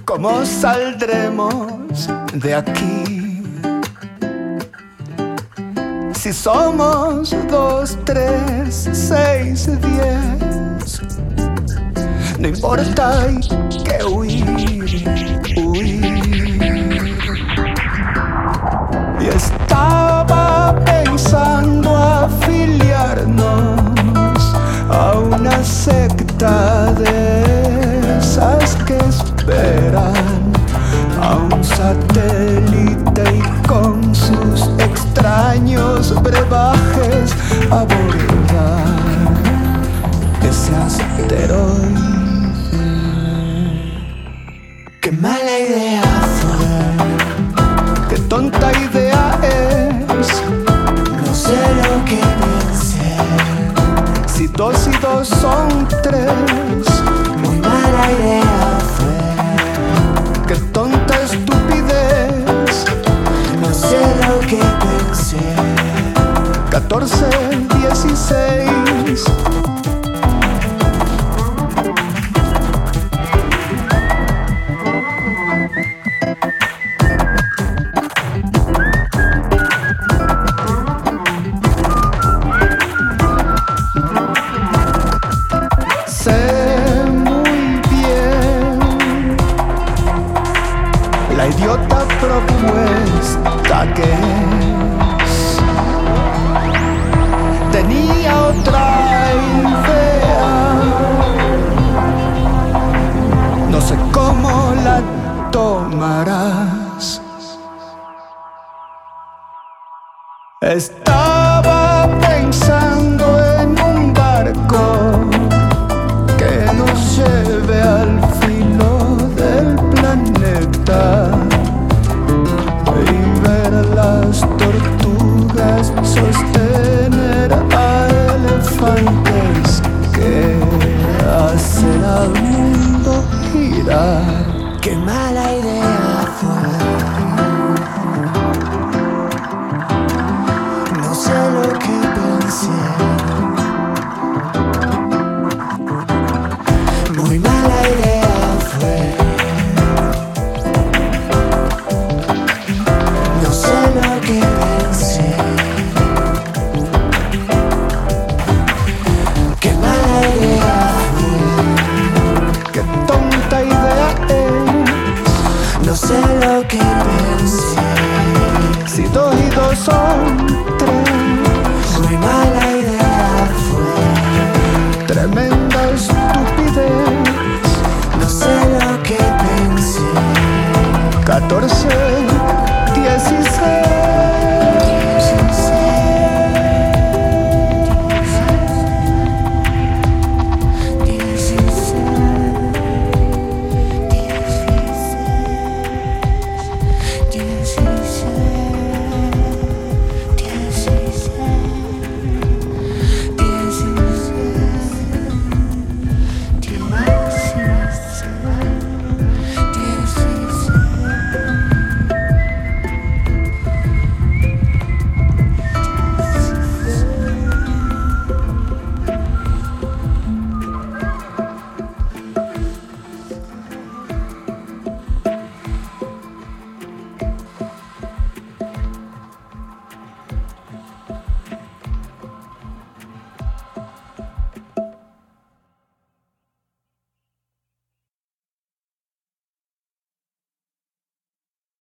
¿Cómo saldremos de aquí? Si somos 2, 3, 6, 10, no importa, hay que huir, huir. Y estaba pensando afiliarnos a una secta de esas que esperan a un satélite y con sus extraños brebajes abordar ese asteroide. Qué mala idea fue, qué tonta idea es. No sé lo que pensé. Si 2 y 2 son 3, muy mala idea fue. qué tonta estupidez. No sé lo que pensé. 14, 16. La idiota propuesta que es. Tenía otra idea, no sé cómo la tomarás. Estaba pensando en un barco que nos lleve al filo del planeta y ver las tortugas sostener a elefantes que hacen al mundo girar. Qué mala idea fue. No sé lo que pensé. Muy mala idea fue. No sé lo que pensé. Qué mala idea fue. Qué tonta idea es. No sé lo que pensé. Si 2 y 2 son 3, Muy mala idea fue. tremenda estupidez. No sé lo que pensé. 14